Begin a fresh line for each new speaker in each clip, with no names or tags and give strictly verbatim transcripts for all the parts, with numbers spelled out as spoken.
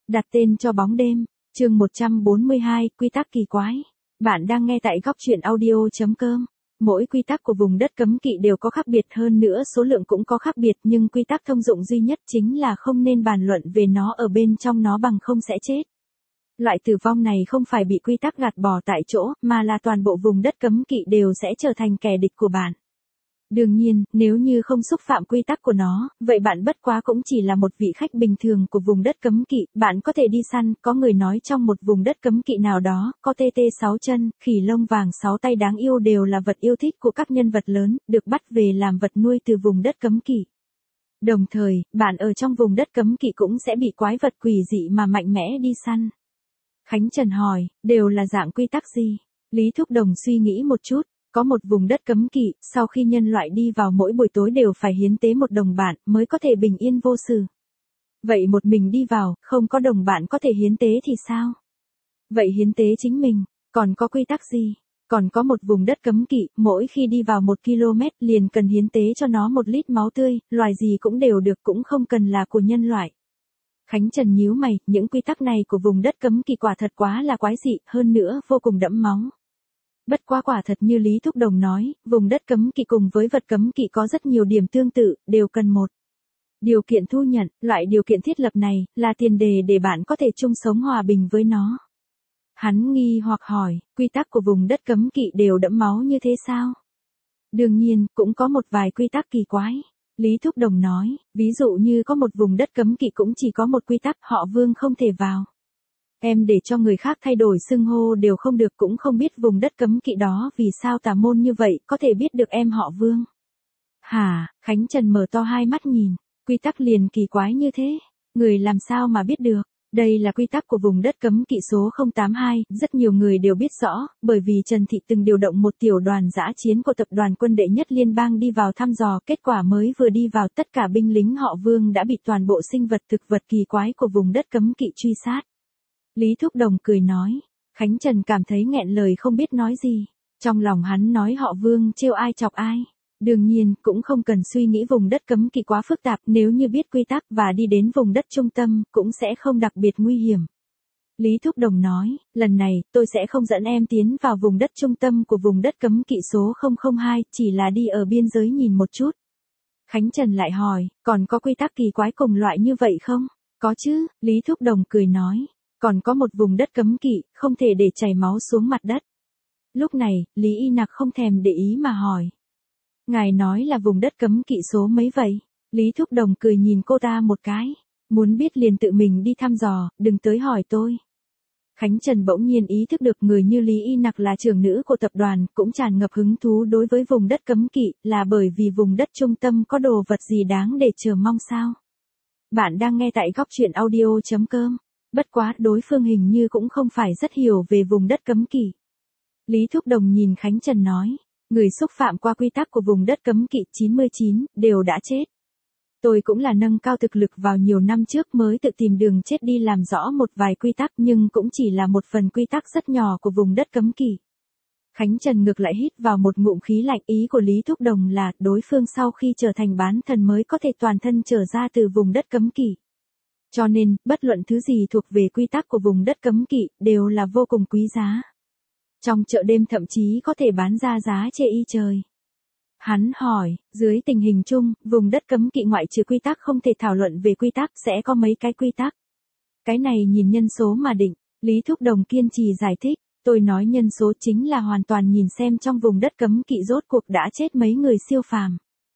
Đặt tên cho bóng đêm, chương một trăm bốn mươi hai, quy tắc kỳ quái. Bạn đang nghe tại góc truyện audio.com. Mỗi quy tắc của vùng đất cấm kỵ đều có khác biệt, hơn nữa số lượng cũng có khác biệt, nhưng quy tắc thông dụng duy nhất chính là không nên bàn luận về nó ở bên trong nó bằng không sẽ chết. Loại tử vong này không phải bị quy tắc gạt bỏ tại chỗ, mà là toàn bộ vùng đất cấm kỵ đều sẽ trở thành kẻ địch của bạn. Đương nhiên, nếu như không xúc phạm quy tắc của nó, vậy bạn bất quá cũng chỉ là một vị khách bình thường của vùng đất cấm kỵ, bạn có thể đi săn, có người nói trong một vùng đất cấm kỵ nào đó, có tê tê sáu chân, khỉ lông vàng sáu tay đáng yêu đều là vật yêu thích của các nhân vật lớn, được bắt về làm vật nuôi từ vùng đất cấm kỵ. Đồng thời, bạn ở trong vùng đất cấm kỵ cũng sẽ bị quái vật quỷ dị mà mạnh mẽ đi săn. Khánh Trần hỏi, đều là dạng quy tắc gì? Lý Thúc Đồng suy nghĩ một chút. Có một vùng đất cấm kỵ, sau khi nhân loại đi vào mỗi buổi tối đều phải hiến tế một đồng bạn, mới có thể bình yên vô sự. Vậy một mình đi vào, không có đồng bạn có thể hiến tế thì sao? Vậy hiến tế chính mình, còn có quy tắc gì? Còn có một vùng đất cấm kỵ, mỗi khi đi vào một ki lô mét liền cần hiến tế cho nó một lít máu tươi, loài gì cũng đều được, cũng không cần là của nhân loại. Khánh Trần nhíu mày, những quy tắc này của vùng đất cấm kỵ quả thật quá là quái dị, hơn nữa vô cùng đẫm máu. Bất quá quả thật như Lý Thúc Đồng nói, vùng đất cấm kỵ cùng với vật cấm kỵ có rất nhiều điểm tương tự, đều cần một điều kiện thu nhận, loại điều kiện thiết lập này, là tiền đề để bạn có thể chung sống hòa bình với nó. Hắn nghi hoặc hỏi, quy tắc của vùng đất cấm kỵ đều đẫm máu như thế sao? Đương nhiên, cũng có một vài quy tắc kỳ quái. Lý Thúc Đồng nói, ví dụ như có một vùng đất cấm kỵ cũng chỉ có một quy tắc, họ Vương không thể vào. Em để cho người khác thay đổi xưng hô đều không được, cũng không biết vùng đất cấm kỵ đó vì sao tà môn như vậy, có thể biết được em họ Vương. Hả, Khánh Trần mở to hai mắt nhìn, quy tắc liền kỳ quái như thế, người làm sao mà biết được. Đây là quy tắc của vùng đất cấm kỵ số không tám hai, rất nhiều người đều biết rõ, bởi vì Trần Thị từng điều động một tiểu đoàn dã chiến của tập đoàn quân đệ nhất liên bang đi vào thăm dò, kết quả mới vừa đi vào tất cả binh lính họ Vương đã bị toàn bộ sinh vật thực vật kỳ quái của vùng đất cấm kỵ truy sát. Lý Thúc Đồng cười nói, Khánh Trần cảm thấy nghẹn lời không biết nói gì, trong lòng hắn nói họ Vương trêu ai chọc ai. Đương nhiên, cũng không cần suy nghĩ vùng đất cấm kỵ quá phức tạp, nếu như biết quy tắc và đi đến vùng đất trung tâm, cũng sẽ không đặc biệt nguy hiểm. Lý Thúc Đồng nói, lần này, tôi sẽ không dẫn em tiến vào vùng đất trung tâm của vùng đất cấm kỵ số không không hai, chỉ là đi ở biên giới nhìn một chút. Khánh Trần lại hỏi, còn có quy tắc kỳ quái cùng loại như vậy không? Có chứ, Lý Thúc Đồng cười nói, còn có một vùng đất cấm kỵ, không thể để chảy máu xuống mặt đất. Lúc này, Lý Y Nặc không thèm để ý mà hỏi. Ngài nói là vùng đất cấm kỵ số mấy vậy? Lý Thúc Đồng cười nhìn cô ta một cái. Muốn biết liền tự mình đi thăm dò, đừng tới hỏi tôi. Khánh Trần bỗng nhiên ý thức được người như Lý Y Nặc là trưởng nữ của tập đoàn, cũng tràn ngập hứng thú đối với vùng đất cấm kỵ, là bởi vì vùng đất trung tâm có đồ vật gì đáng để chờ mong sao? Bạn đang nghe tại góc truyện audio.com. Bất quá, đối phương hình như cũng không phải rất hiểu về vùng đất cấm kỵ. Lý Thúc Đồng nhìn Khánh Trần nói. Người xúc phạm qua quy tắc của vùng đất cấm kỵ chín mươi chín, đều đã chết. Tôi cũng là nâng cao thực lực vào nhiều năm trước mới tự tìm đường chết đi làm rõ một vài quy tắc, nhưng cũng chỉ là một phần quy tắc rất nhỏ của vùng đất cấm kỵ. Khánh Trần ngược lại hít vào một ngụm khí lạnh, ý của Lý Thúc Đồng là đối phương sau khi trở thành bán thần mới có thể toàn thân trở ra từ vùng đất cấm kỵ. Cho nên, bất luận thứ gì thuộc về quy tắc của vùng đất cấm kỵ, đều là vô cùng quý giá. Trong chợ đêm thậm chí có thể bán ra giá chê y trời. Hắn hỏi, dưới tình hình chung, vùng đất cấm kỵ ngoại trừ quy tắc không thể thảo luận về quy tắc sẽ có mấy cái quy tắc. Cái này nhìn nhân số mà định, Lý Thúc Đồng kiên trì giải thích, tôi nói nhân số chính là hoàn toàn nhìn xem trong vùng đất cấm kỵ rốt cuộc đã chết mấy người siêu phàm.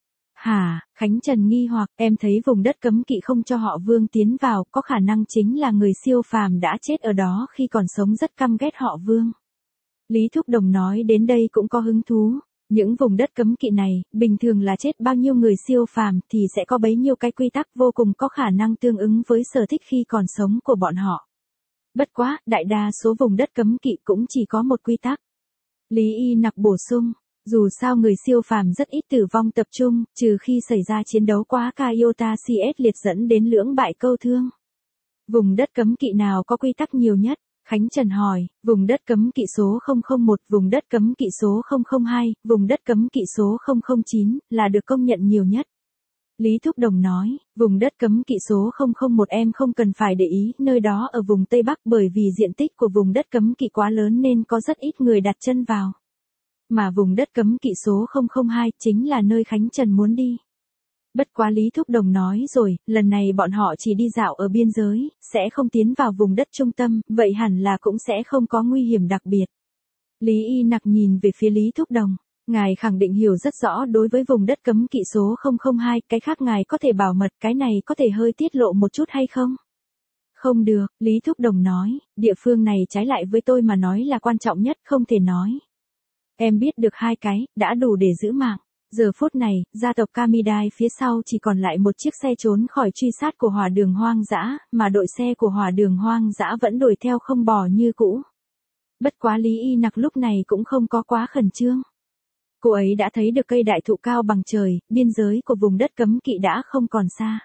Hả, Khánh Trần nghi hoặc, em thấy vùng đất cấm kỵ không cho họ Vương tiến vào, có khả năng chính là người siêu phàm đã chết ở đó khi còn sống rất căm ghét họ Vương. Lý Thúc Đồng nói đến đây cũng có hứng thú, những vùng đất cấm kỵ này, bình thường là chết bao nhiêu người siêu phàm thì sẽ có bấy nhiêu cái quy tắc vô cùng có khả năng tương ứng với sở thích khi còn sống của bọn họ. Bất quá, đại đa số vùng đất cấm kỵ cũng chỉ có một quy tắc. Lý Y Nặc bổ sung, dù sao người siêu phàm rất ít tử vong tập trung, trừ khi xảy ra chiến đấu quá ca iota xê ét liệt dẫn đến lưỡng bại câu thương. Vùng đất cấm kỵ nào có quy tắc nhiều nhất? Khánh Trần hỏi, vùng đất cấm kỵ số không không một, vùng đất cấm kỵ số không không hai, vùng đất cấm kỵ số không không chín, là được công nhận nhiều nhất. Lý Thúc Đồng nói, vùng đất cấm kỵ số không không một em không cần phải để ý, nơi đó ở vùng Tây Bắc bởi vì diện tích của vùng đất cấm kỵ quá lớn nên có rất ít người đặt chân vào. Mà vùng đất cấm kỵ số không không hai chính là nơi Khánh Trần muốn đi. Bất quá Lý Thúc Đồng nói rồi, lần này bọn họ chỉ đi dạo ở biên giới, sẽ không tiến vào vùng đất trung tâm, vậy hẳn là cũng sẽ không có nguy hiểm đặc biệt. Lý Y Nặc nhìn về phía Lý Thúc Đồng, ngài khẳng định hiểu rất rõ đối với vùng đất cấm kỵ số không không hai, cái khác ngài có thể bảo mật, cái này có thể hơi tiết lộ một chút hay không? Không được, Lý Thúc Đồng nói, địa phương này trái lại với tôi mà nói là quan trọng nhất, không thể nói. Em biết được hai cái, đã đủ để giữ mạng. Giờ phút này, gia tộc Kamidai phía sau chỉ còn lại một chiếc xe trốn khỏi truy sát của hỏa đường hoang dã, mà đội xe của hỏa đường hoang dã vẫn đuổi theo không bỏ như cũ. Bất quá Lý Y Nặc lúc này cũng không có quá khẩn trương. Cô ấy đã thấy được cây đại thụ cao bằng trời, biên giới của vùng đất cấm kỵ đã không còn xa.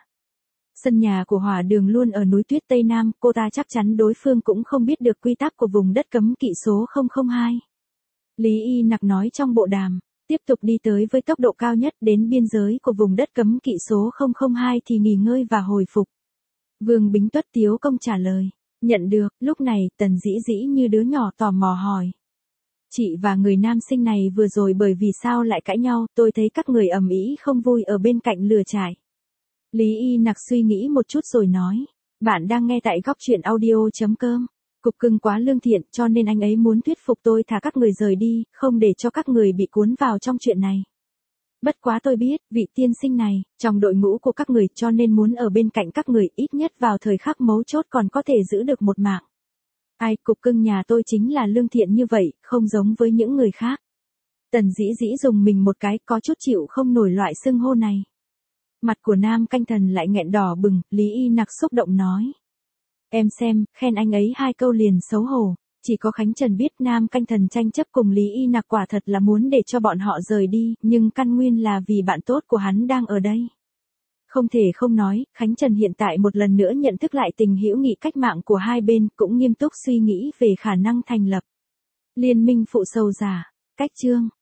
Sân nhà của hỏa đường luôn ở núi tuyết Tây Nam, cô ta chắc chắn đối phương cũng không biết được quy tắc của vùng đất cấm kỵ số không không hai. Lý Y Nặc nói trong bộ đàm, tiếp tục đi tới với tốc độ cao nhất đến biên giới của vùng đất cấm kỵ số không không hai thì nghỉ ngơi và hồi phục. Vương Bính Tuất Tiếu công trả lời, nhận được, lúc này Tần Dĩ Dĩ như đứa nhỏ tò mò hỏi. Chị và người nam sinh này vừa rồi bởi vì sao lại cãi nhau, tôi thấy các người ầm ĩ không vui ở bên cạnh lửa trại. Lý Y Nặc suy nghĩ một chút rồi nói, bạn đang nghe tại góc truyện audio chấm com. Cục Cưng quá lương thiện cho nên anh ấy muốn thuyết phục tôi thả các người rời đi, không để cho các người bị cuốn vào trong chuyện này. Bất quá tôi biết, vị tiên sinh này, trong đội ngũ của các người cho nên muốn ở bên cạnh các người ít nhất vào thời khắc mấu chốt còn có thể giữ được một mạng. Ai, Cục Cưng nhà tôi chính là lương thiện như vậy, không giống với những người khác. Tần Dĩ Dĩ dùng mình một cái, có chút chịu không nổi loại xưng hô này. Mặt của Nam Canh Thần lại nghẹn đỏ bừng, Lý Y Nặc xúc động nói. Em xem, khen anh ấy hai câu liền xấu hổ, chỉ có Khánh Trần biết Nam Canh Thần tranh chấp cùng Lý Y Nặc quả thật là muốn để cho bọn họ rời đi, nhưng căn nguyên là vì bạn tốt của hắn đang ở đây. Không thể không nói, Khánh Trần hiện tại một lần nữa nhận thức lại tình hữu nghị cách mạng của hai bên, cũng nghiêm túc suy nghĩ về khả năng thành lập liên minh phụ sầu giả. Cách chương